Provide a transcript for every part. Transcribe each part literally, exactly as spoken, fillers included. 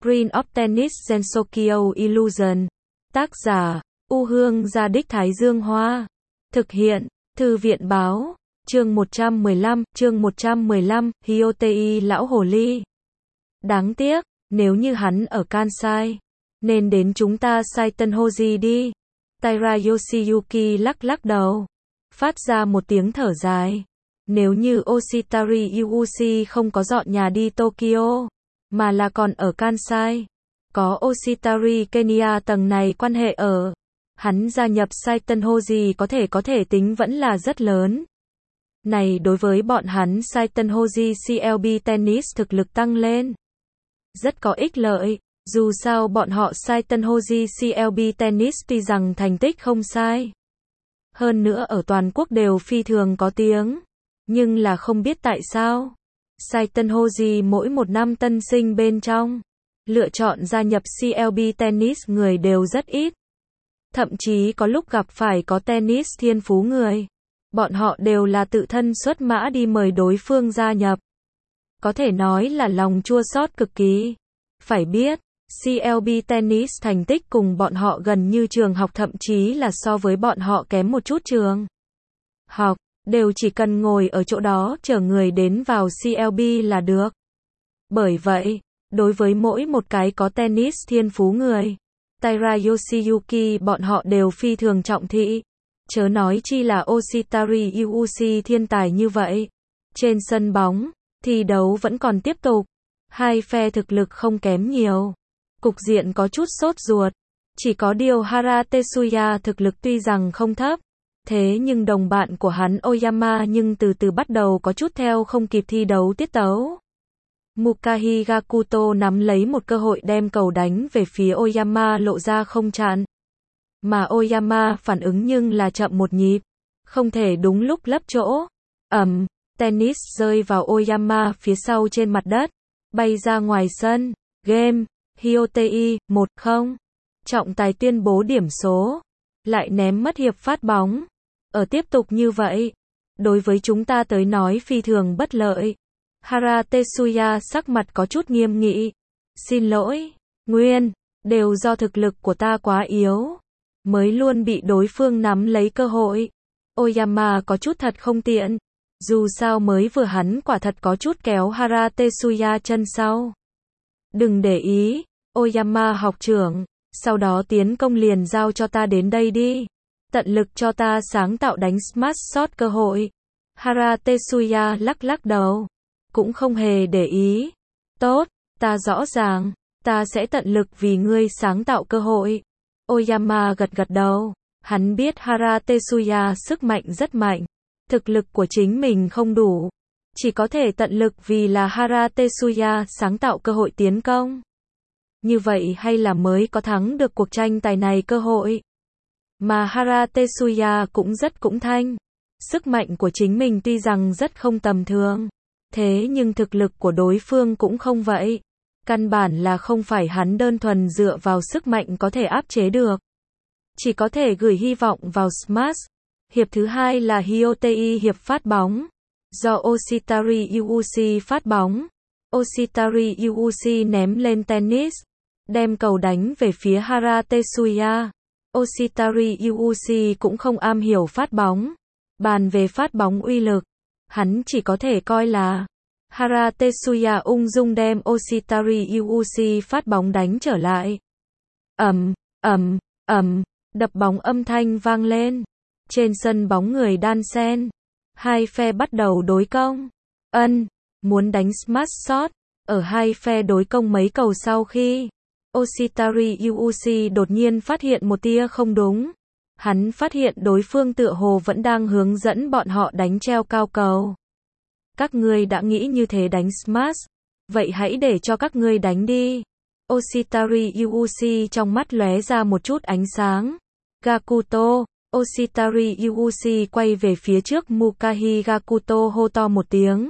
Green of Tennis Gensokyo Illusion. Tác giả, U Hương Gia Đích Thái Dương Hoa. Thực hiện, Thư viện Báo. Chương một trăm mười lăm, chương một trăm mười lăm, Hyotei lão hồ ly. Đáng tiếc, nếu như hắn ở Kansai, nên đến chúng ta Saitenhoji đi. Taira Yoshiyuki lắc lắc đầu, phát ra một tiếng thở dài. Nếu như Oshitari Yuushi không có dọn nhà đi Tokyo, mà là còn ở Kansai, có Oshitari Kenya tầng này quan hệ ở, hắn gia nhập Saitenhoji có thể có thể tính vẫn là rất lớn. Này đối với bọn hắn Saitenhoji xê lờ bê Tennis thực lực tăng lên rất có ích lợi, dù sao bọn họ Saitenhoji xê lờ bê Tennis tuy rằng thành tích không sai, hơn nữa ở toàn quốc đều phi thường có tiếng, nhưng là không biết tại sao Saitenhoji mỗi một năm tân sinh bên trong, lựa chọn gia nhập xê lờ bê Tennis người đều rất ít. Thậm chí có lúc gặp phải có tennis thiên phú người, bọn họ đều là tự thân xuất mã đi mời đối phương gia nhập. Có thể nói là lòng chua xót cực kỳ. Phải biết, xê lờ bê Tennis thành tích cùng bọn họ gần như trường học, thậm chí là so với bọn họ kém một chút trường học, đều chỉ cần ngồi ở chỗ đó chờ người đến vào xê lờ bê là được. Bởi vậy, đối với mỗi một cái có tennis thiên phú người, Taira Yoshiyuki bọn họ đều phi thường trọng thị. Chớ nói chi là Oshitari Yuushi thiên tài như vậy. Trên sân bóng, thi đấu vẫn còn tiếp tục. Hai phe thực lực không kém nhiều. Cục diện có chút sốt ruột. Chỉ có điều Hara Tetsuya thực lực tuy rằng không thấp, thế nhưng đồng bạn của hắn Oyama nhưng từ từ bắt đầu có chút theo không kịp thi đấu tiết tấu. Mukahi Gakuto nắm lấy một cơ hội đem cầu đánh về phía Oyama lộ ra không chặn. Mà Oyama phản ứng nhưng là chậm một nhịp, không thể đúng lúc lấp chỗ. Ầm, tennis rơi vào Oyama phía sau trên mặt đất, bay ra ngoài sân. Game, Hyotei, một không. Trọng tài tuyên bố điểm số, lại ném mất hiệp phát bóng. Ở tiếp tục như vậy, đối với chúng ta tới nói phi thường bất lợi. Hara Tetsuya sắc mặt có chút nghiêm nghị. Xin lỗi, nguyên, đều do thực lực của ta quá yếu, mới luôn bị đối phương nắm lấy cơ hội. Oyama có chút thật không tiện. Dù sao mới vừa hắn quả thật có chút kéo Hara Tetsuya chân sau. Đừng để ý, Oyama học trưởng, sau đó tiến công liền giao cho ta đến đây đi. Tận lực cho ta sáng tạo đánh smash shot cơ hội. Hara Tetsuya lắc lắc đầu, cũng không hề để ý. Tốt, ta rõ ràng, ta sẽ tận lực vì ngươi sáng tạo cơ hội. Oyama gật gật đầu, hắn biết Hara Tetsuya sức mạnh rất mạnh, thực lực của chính mình không đủ, chỉ có thể tận lực vì là Hara Tetsuya sáng tạo cơ hội tiến công. Như vậy hay là mới có thắng được cuộc tranh tài này cơ hội. Mà Hara Tetsuya cũng rất cũng thanh. Sức mạnh của chính mình tuy rằng rất không tầm thường, thế nhưng thực lực của đối phương cũng không vậy. Căn bản là không phải hắn đơn thuần dựa vào sức mạnh có thể áp chế được. Chỉ có thể gửi hy vọng vào smash. Hiệp thứ hai là Hyotei hiệp phát bóng. Do Oshitari Yuushi phát bóng. Oshitari Yuushi ném lên tennis, đem cầu đánh về phía Hara Tetsuya. Oshitari Yuushi cũng không am hiểu phát bóng. Bàn về phát bóng uy lực, hắn chỉ có thể coi là Hara Tetsuya ung dung đem Oshitari Yuushi phát bóng đánh trở lại. Ầm, ầm, ầm, đập bóng âm thanh vang lên. Trên sân bóng người đan xen, hai phe bắt đầu đối công. Ân, muốn đánh smash shot. Ở hai phe đối công mấy cầu sau khi Oshitari Yuushi đột nhiên phát hiện một tia không đúng. Hắn phát hiện đối phương tựa hồ vẫn đang hướng dẫn bọn họ đánh treo cao cầu. Các ngươi đã nghĩ như thế đánh smash, vậy hãy để cho các ngươi đánh đi. Oshitari Yuushi trong mắt lóe ra một chút ánh sáng. Gakuto, Oshitari Yuushi quay về phía trước Mukahi Gakuto hô to một tiếng.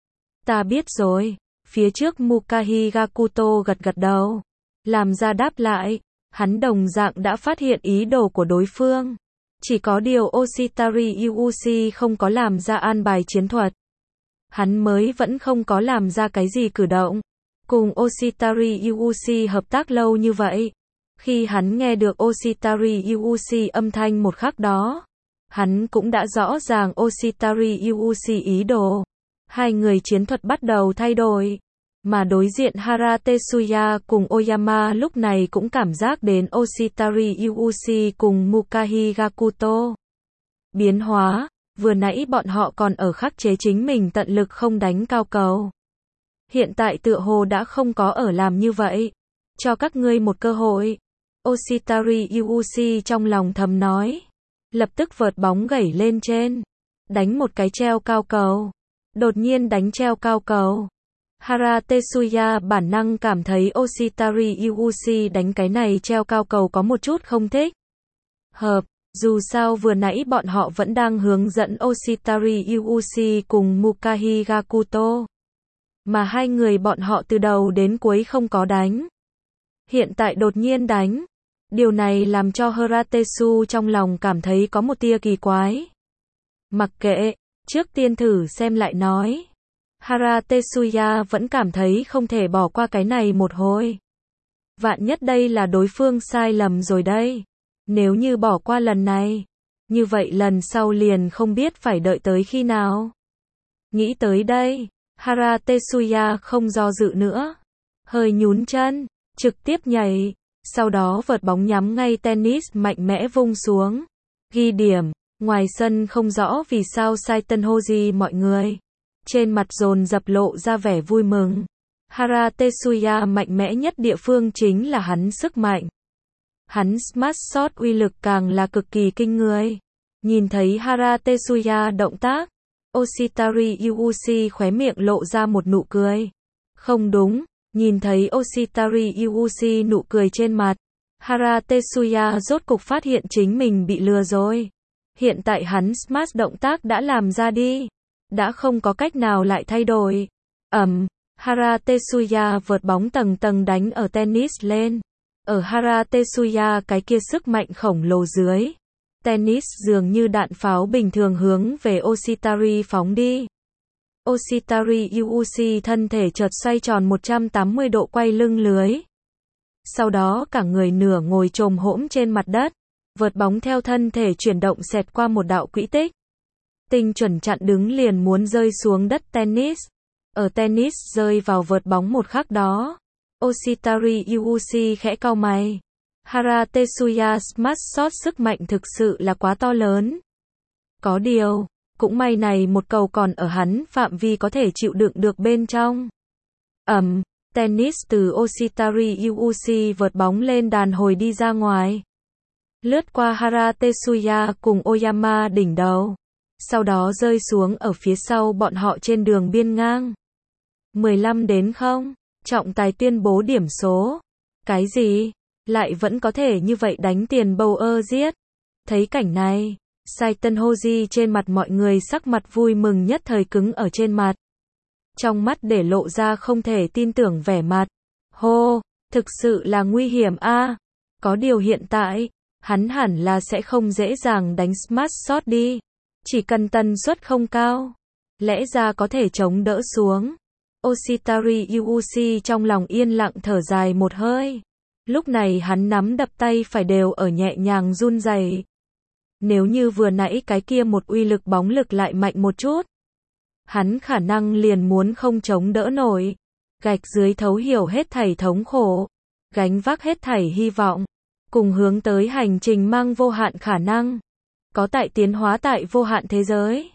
Ta biết rồi. Phía trước Mukahi Gakuto gật gật đầu, làm ra đáp lại. Hắn đồng dạng đã phát hiện ý đồ của đối phương. Chỉ có điều Oshitari Yuushi không có làm ra an bài chiến thuật. Hắn mới vẫn không có làm ra cái gì cử động. cùng Oshitari Yuuchi hợp tác lâu như vậy. Khi hắn nghe được Oshitari Yuuchi âm thanh một khắc đó, hắn cũng đã rõ ràng Oshitari Yuuchi ý đồ. Hai người chiến thuật bắt đầu thay đổi. Mà đối diện Hara Tetsuya cùng Oyama lúc này cũng cảm giác đến Oshitari Yuuchi cùng Mukahi Gakuto. Biến hóa, vừa nãy bọn họ còn ở khắc chế chính mình tận lực không đánh cao cầu. Hiện tại tựa hồ đã không có ở làm như vậy. Cho các ngươi một cơ hội. Oshitari Yuuchi trong lòng thầm nói. Lập tức vợt bóng gẩy lên trên. Đánh một cái treo cao cầu. Đột nhiên đánh treo cao cầu. Hara Tetsuya bản năng cảm thấy Oshitari Yuuchi đánh cái này treo cao cầu có một chút không thích hợp. Dù sao vừa nãy bọn họ vẫn đang hướng dẫn Oshitari Yuuchi cùng Mukahi Gakuto. Mà hai người bọn họ từ đầu đến cuối không có đánh. Hiện tại đột nhiên đánh. Điều này làm cho Hara Tetsu trong lòng cảm thấy có một tia kỳ quái. Mặc kệ, trước tiên thử xem lại nói. Hara Tetsuya vẫn cảm thấy không thể bỏ qua cái này một hồi. Vạn nhất đây là đối phương sai lầm rồi đây. Nếu như bỏ qua lần này, như vậy lần sau liền không biết phải đợi tới khi nào. Nghĩ tới đây, Hara Tetsuya không do dự nữa. Hơi nhún chân, trực tiếp nhảy, sau đó vợt bóng nhắm ngay tennis mạnh mẽ vung xuống. Ghi điểm, ngoài sân không rõ vì sao Saiten Hoji mọi người. Trên mặt dồn dập lộ ra vẻ vui mừng. Hara Tetsuya mạnh mẽ nhất địa phương chính là hắn sức mạnh. Hắn smash shot uy lực càng là cực kỳ kinh người. Nhìn thấy Hara Tetsuya động tác, Oshitari Yuuchi khóe miệng lộ ra một nụ cười. Không đúng, nhìn thấy Oshitari Yuuchi nụ cười trên mặt, Hara Tetsuya rốt cục phát hiện chính mình bị lừa rồi. Hiện tại hắn smash động tác đã làm ra đi. Đã không có cách nào lại thay đổi. Ầm, Hara Tetsuya vợt bóng tầng tầng đánh ở tennis lên. Ở Hara Tetsuya cái kia sức mạnh khổng lồ dưới. Tennis dường như đạn pháo bình thường hướng về Oshitari phóng đi. Oshitari Yuuchi thân thể chợt xoay tròn một trăm tám mươi độ quay lưng lưới. Sau đó cả người nửa ngồi chồm hỗn trên mặt đất. Vợt bóng theo thân thể chuyển động xẹt qua một đạo quỹ tích. Tinh chuẩn chặn đứng liền muốn rơi xuống đất tennis. Ở tennis rơi vào vợt bóng một khắc đó. Oshitari Yuuchi khẽ cau mày. Hara Tetsuya smash shot sức mạnh thực sự là quá to lớn. Có điều, cũng may này một cầu còn ở hắn phạm vi có thể chịu đựng được bên trong. Ầm, um, tennis từ Oshitari Yuuchi vợt bóng lên đàn hồi đi ra ngoài. Lướt qua Hara Tetsuya cùng Oyama đỉnh đầu. Sau đó rơi xuống ở phía sau bọn họ trên đường biên ngang. mười lăm đến không, trọng tài tuyên bố điểm số. Cái gì? Lại vẫn có thể như vậy đánh tiền bầu ơ giết. Thấy cảnh này, Saiten Hoji trên mặt mọi người sắc mặt vui mừng nhất thời cứng ở trên mặt. Trong mắt để lộ ra không thể tin tưởng vẻ mặt. Hô, thực sự là nguy hiểm a. Có điều hiện tại, hắn hẳn là sẽ không dễ dàng đánh smash shot đi. Chỉ cần tần suất không cao, lẽ ra có thể chống đỡ xuống. Oshitari Yuuchi trong lòng yên lặng thở dài một hơi. Lúc này hắn nắm đập tay phải đều ở nhẹ nhàng run rẩy. Nếu như vừa nãy cái kia một uy lực bóng lực lại mạnh một chút, hắn khả năng liền muốn không chống đỡ nổi. Gạch dưới thấu hiểu hết thảy thống khổ, gánh vác hết thảy hy vọng, cùng hướng tới hành trình mang vô hạn khả năng. Có tại tiến hóa tại vô hạn thế giới.